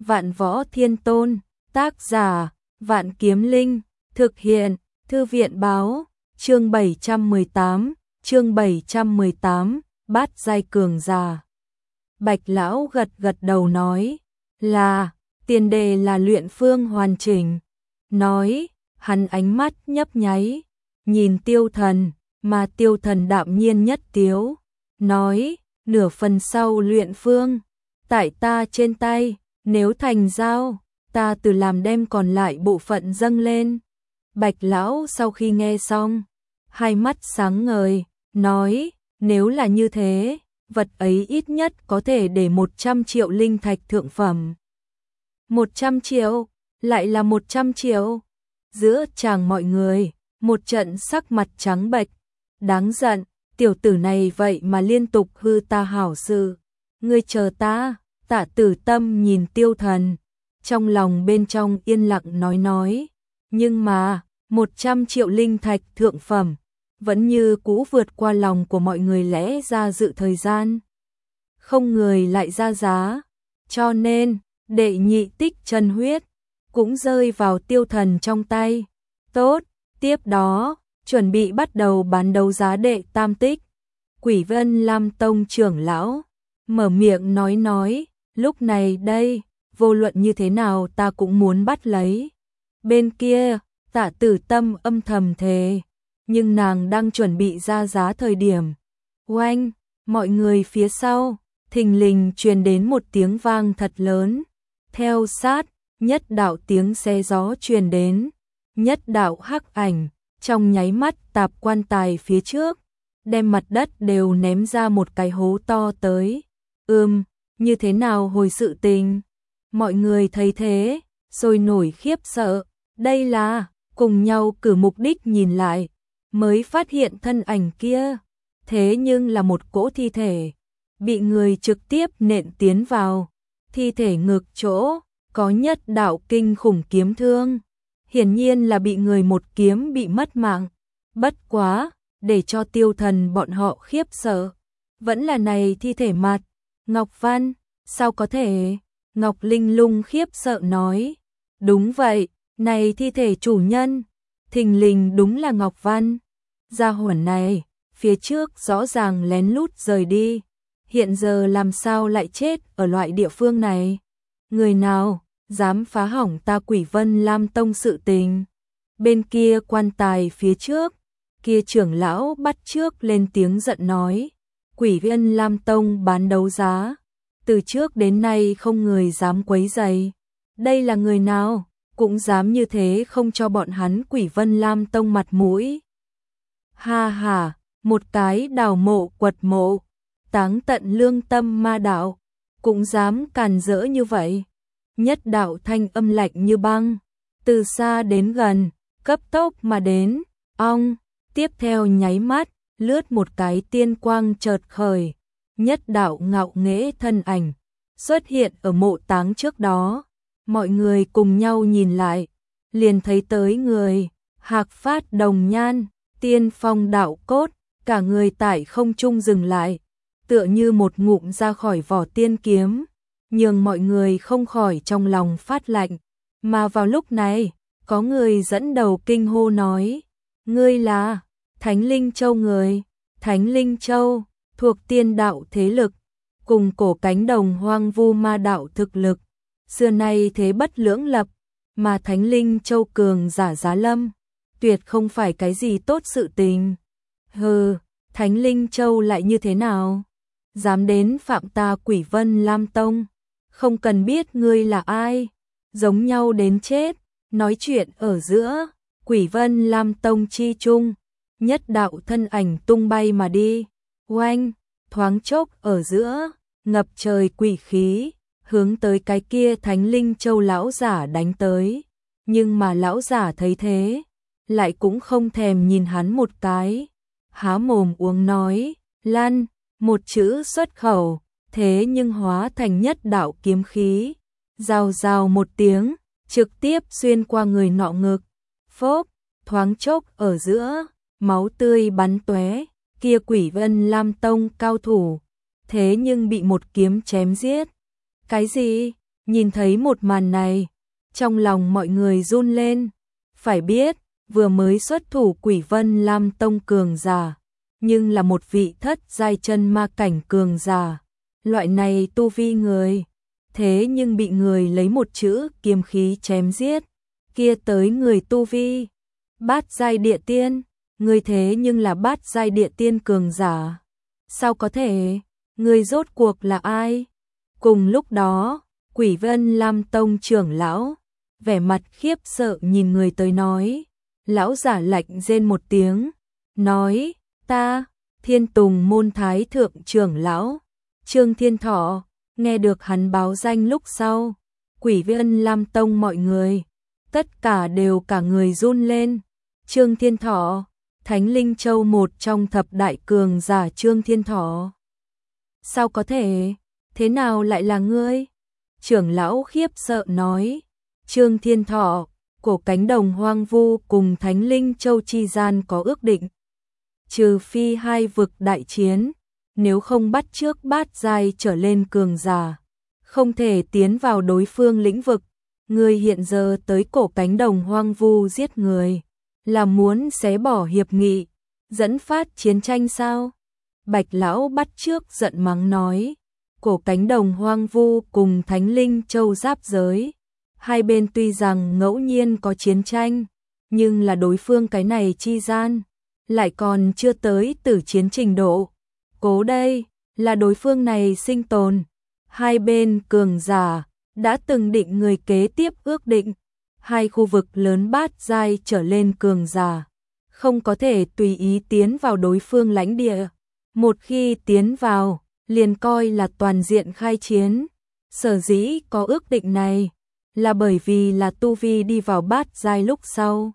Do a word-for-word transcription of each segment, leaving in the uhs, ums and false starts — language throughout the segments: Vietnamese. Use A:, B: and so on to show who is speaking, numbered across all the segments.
A: Vạn Võ Thiên Tôn, tác giả, Vạn Kiếm Linh, thực hiện, Thư viện báo, chương bảy trăm mười tám, chương bảy trăm mười tám, bát giai cường giả. Bạch lão gật gật đầu nói, là, tiền đề là luyện phương hoàn chỉnh. Nói, hắn ánh mắt nhấp nháy, nhìn Tiêu Thần, mà Tiêu Thần đạm nhiên nhất tiếu. Nói, nửa phần sau luyện phương, tại ta trên tay, nếu thành giao, ta từ làm đem còn lại bộ phận dâng lên. Bạch lão sau khi nghe xong, hai mắt sáng ngời, nói, nếu là như thế, vật ấy ít nhất có thể để một trăm triệu linh thạch thượng phẩm. một trăm triệu, lại là một trăm triệu. Giữa chàng mọi người, một trận sắc mặt trắng bệch, đáng giận, tiểu tử này vậy mà liên tục hư ta hảo sự. Ngươi chờ ta, Tạ Tử Tâm nhìn Tiêu Thần, trong lòng bên trong yên lặng nói nói, nhưng mà, một trăm triệu linh thạch thượng phẩm, vẫn như cũ vượt qua lòng của mọi người lẽ ra dự thời gian. Không người lại ra giá, cho nên, đệ nhị tích chân huyết, cũng rơi vào Tiêu Thần trong tay. Tốt, tiếp đó, chuẩn bị bắt đầu bán đấu giá đệ tam tích. Quỷ Vân Lam Tông trưởng lão, mở miệng nói nói, lúc này đây, vô luận như thế nào ta cũng muốn bắt lấy. Bên kia, Tạ Tử Tâm âm thầm thề, nhưng nàng đang chuẩn bị ra giá thời điểm. Oanh, mọi người phía sau, thình lình truyền đến một tiếng vang thật lớn. Theo sát, nhất đạo tiếng xe gió truyền đến, nhất đạo hắc ảnh, trong nháy mắt tạp quan tài phía trước, đem mặt đất đều ném ra một cái hố to tới. Ừm, như thế nào hồi sự tình? Mọi người thấy thế, sôi nổi khiếp sợ, đây là, cùng nhau cử mục đích nhìn lại, mới phát hiện thân ảnh kia, thế nhưng là một cỗ thi thể, bị người trực tiếp nện tiến vào, thi thể ngực chỗ, có nhất đạo kinh khủng kiếm thương, hiển nhiên là bị người một kiếm bị mất mạng. Bất quá, để cho Tiêu Thần bọn họ khiếp sợ, vẫn là này thi thể mặt. Ngọc Văn, sao có thể? Ngọc Linh Lung khiếp sợ nói, đúng vậy, này thi thể chủ nhân, thình lình đúng là Ngọc Văn. Gia hỏa này, phía trước rõ ràng lén lút rời đi, hiện giờ làm sao lại chết ở loại địa phương này? Người nào dám phá hỏng ta Quỷ Vân Lam Tông sự tình? Bên kia quan tài phía trước, kia trưởng lão bắt trước lên tiếng giận nói, Quỷ Vân Lam Tông bán đấu giá, từ trước đến nay không người dám quấy rầy. Đây là người nào, cũng dám như thế không cho bọn hắn Quỷ Vân Lam Tông mặt mũi. Ha ha, một cái đào mộ quật mộ, táng tận lương tâm ma đạo, cũng dám càn rỡ như vậy. Nhất đạo thanh âm lạnh như băng, từ xa đến gần, cấp tốc mà đến, ong, tiếp theo nháy mắt, lướt một cái tiên quang chợt khởi, nhất đạo ngạo nghễ thân ảnh, xuất hiện ở mộ táng trước đó. Mọi người cùng nhau nhìn lại, liền thấy tới người, hạc phát đồng nhan, tiên phong đạo cốt, cả người tại không trung dừng lại, tựa như một ngụm ra khỏi vỏ tiên kiếm, nhường mọi người không khỏi trong lòng phát lạnh. Mà vào lúc này, có người dẫn đầu kinh hô nói, ngươi là Thánh Linh Châu người. Thánh Linh Châu, thuộc tiên đạo thế lực, cùng cổ cánh đồng hoang vu ma đạo thực lực, xưa nay thế bất lưỡng lập, mà Thánh Linh Châu cường giả giá lâm, tuyệt không phải cái gì tốt sự tình. Hừ, Thánh Linh Châu lại như thế nào? Dám đến phạm ta Quỷ Vân Lam Tông, không cần biết ngươi là ai, giống nhau đến chết. Nói chuyện ở giữa, Quỷ Vân Lam Tông chi chung, nhất đạo thân ảnh tung bay mà đi, oanh, thoáng chốc ở giữa, ngập trời quỷ khí, hướng tới cái kia Thánh Linh Châu lão giả đánh tới. Nhưng mà lão giả thấy thế, lại cũng không thèm nhìn hắn một cái, há mồm uống nói, lăn, một chữ xuất khẩu, thế nhưng hóa thành nhất đạo kiếm khí, rào rào một tiếng, trực tiếp xuyên qua người nọ ngực, phốc, thoáng chốc ở giữa, máu tươi bắn tóe, kia Quỷ Vân Lam Tông cao thủ, thế nhưng bị một kiếm chém giết. Cái gì? Nhìn thấy một màn này, trong lòng mọi người run lên. Phải biết, vừa mới xuất thủ Quỷ Vân Lam Tông cường giả, nhưng là một vị thất giai chân ma cảnh cường giả. Loại này tu vi người, thế nhưng bị người lấy một chữ kiếm khí chém giết. Kia tới người tu vi bát giai địa tiên, người thế nhưng là bát giai địa tiên cường giả. Sao có thể? Người rốt cuộc là ai? Cùng lúc đó, Quỷ Vân Lam Tông trưởng lão, vẻ mặt khiếp sợ nhìn người tới nói. Lão giả lạnh rên một tiếng, nói, ta, Thiên Tùng môn thái thượng trưởng lão, Trương Thiên Thọ. Nghe được hắn báo danh lúc sau, Quỷ Vân Lam Tông mọi người, tất cả đều cả người run lên. Trương Thiên Thọ, Thánh Linh Châu một trong thập đại cường giả Trương Thiên Thọ. Sao có thể? Thế nào lại là ngươi? Trưởng lão khiếp sợ nói. Trương Thiên Thọ, Cổ Cánh Đồng hoang vu cùng Thánh Linh Châu chi gian có ước định. Trừ phi hai vực đại chiến, nếu không bắt trước bát giai trở lên cường giả, không thể tiến vào đối phương lĩnh vực. Ngươi hiện giờ tới Cổ Cánh Đồng hoang vu giết người, là muốn xé bỏ hiệp nghị, dẫn phát chiến tranh sao? Bạch lão bắt trước giận mắng nói. Cổ Cánh Đồng hoang vu cùng Thánh Linh Châu giáp giới, hai bên tuy rằng ngẫu nhiên có chiến tranh, nhưng là đối phương cái này chi gian, lại còn chưa tới tử chiến trình độ. Cố đây, là đối phương này sinh tồn. Hai bên cường giả, đã từng định người kế tiếp ước định. Hai khu vực lớn bát giai trở lên cường giả, không có thể tùy ý tiến vào đối phương lãnh địa. Một khi tiến vào, liền coi là toàn diện khai chiến. Sở dĩ có ước định này, là bởi vì là tu vi đi vào bát giai lúc sau.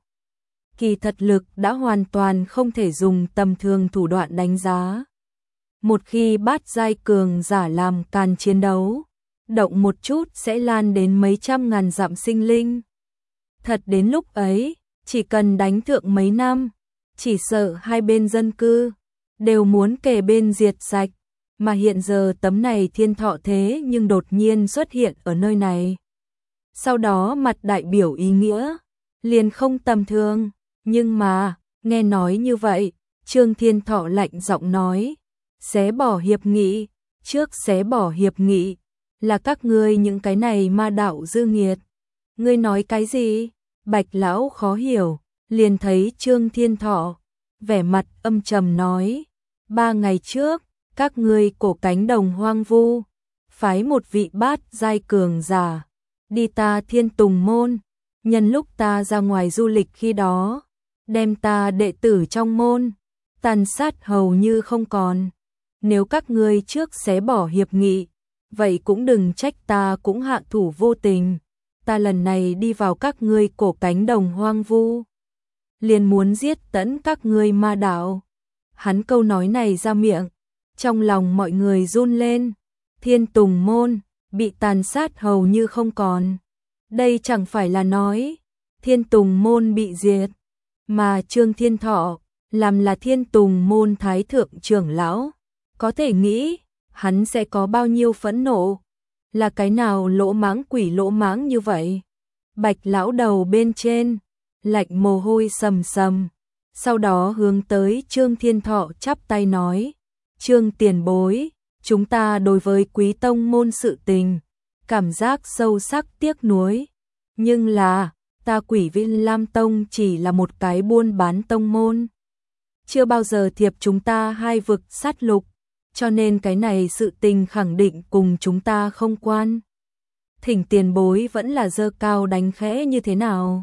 A: Kỳ thật lực đã hoàn toàn không thể dùng tầm thường thủ đoạn đánh giá. Một khi bát giai cường giả làm càn chiến đấu, động một chút sẽ lan đến mấy trăm ngàn dặm sinh linh. Thật đến lúc ấy, chỉ cần đánh thượng mấy năm, chỉ sợ hai bên dân cư đều muốn kề bên diệt sạch. Mà hiện giờ tấm này Thiên Thọ thế nhưng đột nhiên xuất hiện ở nơi này. Sau đó mặt đại biểu ý nghĩa, liền không tầm thường. Nhưng mà, nghe nói như vậy, Trương Thiên Thọ lạnh giọng nói, xé bỏ hiệp nghị, trước xé bỏ hiệp nghị, là các ngươi những cái này ma đạo dư nghiệt. Ngươi nói cái gì? Bạch lão khó hiểu, liền thấy Trương Thiên Thọ, vẻ mặt âm trầm nói, ba ngày trước, các ngươi Cổ Cánh Đồng hoang vu, phái một vị bát giai cường giả, đi ta Thiên Tùng môn, nhân lúc ta ra ngoài du lịch khi đó, đem ta đệ tử trong môn, tàn sát hầu như không còn. Nếu các ngươi trước xé bỏ hiệp nghị, vậy cũng đừng trách ta cũng hạ thủ vô tình. Ta lần này đi vào các ngươi Cổ Cánh Đồng hoang vu, liền muốn giết tận các ngươi ma đạo. Hắn câu nói này ra miệng, trong lòng mọi người run lên. Thiên Tùng môn bị tàn sát hầu như không còn. Đây chẳng phải là nói Thiên Tùng môn bị diệt, mà Trương Thiên Thọ làm là Thiên Tùng môn thái thượng trưởng lão, có thể nghĩ hắn sẽ có bao nhiêu phẫn nộ. Là cái nào lỗ mãng quỷ lỗ mãng như vậy? Bạch lão đầu bên trên lạnh mồ hôi sầm sầm, sau đó hướng tới Trương Thiên Thọ chắp tay nói, Trương tiền bối, chúng ta đối với Quý tông môn sự tình, cảm giác sâu sắc tiếc nuối. Nhưng là, ta Quỷ Vân Lam Tông chỉ là một cái buôn bán tông môn, chưa bao giờ thiệp chúng ta hai vực sát lục, cho nên cái này sự tình khẳng định cùng chúng ta không quan. Thỉnh tiền bối vẫn là dơ cao đánh khẽ như thế nào?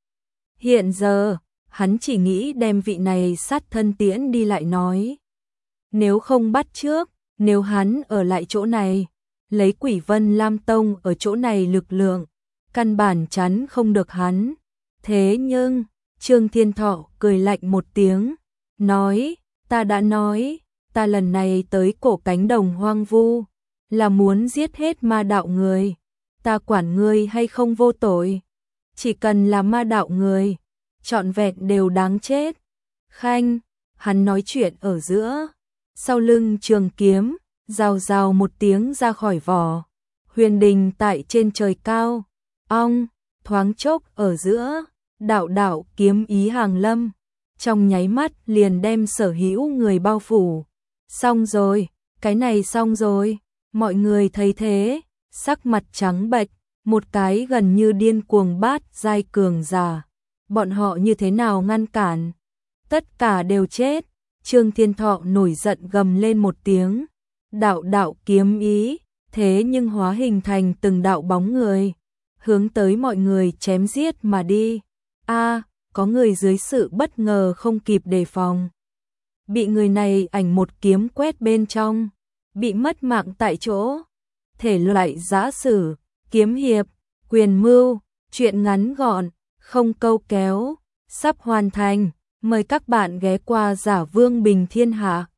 A: Hiện giờ, hắn chỉ nghĩ đem vị này sát thân tiễn đi lại nói. Nếu không bắt trước, nếu hắn ở lại chỗ này, lấy Quỷ Vân Lam Tông ở chỗ này lực lượng, căn bản chắn không được hắn. Thế nhưng, Trương Thiên Thọ cười lạnh một tiếng, nói, ta đã nói, ta lần này tới Cổ Cánh Đồng hoang vu, là muốn giết hết ma đạo người. Ta quản ngươi hay không vô tội, chỉ cần là ma đạo người, trọn vẹn đều đáng chết. Khanh, hắn nói chuyện ở giữa, sau lưng trường kiếm, rào rào một tiếng ra khỏi vỏ, huyền đình tại trên trời cao, ong, thoáng chốc ở giữa, đạo đạo kiếm ý hàng lâm, trong nháy mắt liền đem sở hữu người bao phủ. Xong rồi, cái này xong rồi, mọi người thấy thế, sắc mặt trắng bệch, một cái gần như điên cuồng bát giai cường giả. Bọn họ như thế nào ngăn cản? Tất cả đều chết. Trương Thiên Thọ nổi giận gầm lên một tiếng. Đạo đạo kiếm ý, thế nhưng hóa hình thành từng đạo bóng người, hướng tới mọi người chém giết mà đi. A, có người dưới sự bất ngờ không kịp đề phòng, bị người này ảnh một kiếm quét bên trong, bị mất mạng tại chỗ. Thể loại giã sử, kiếm hiệp, quyền mưu, truyện ngắn gọn, không câu kéo, sắp hoàn thành. Mời các bạn ghé qua Giả Vương Bình Thiên Hạ.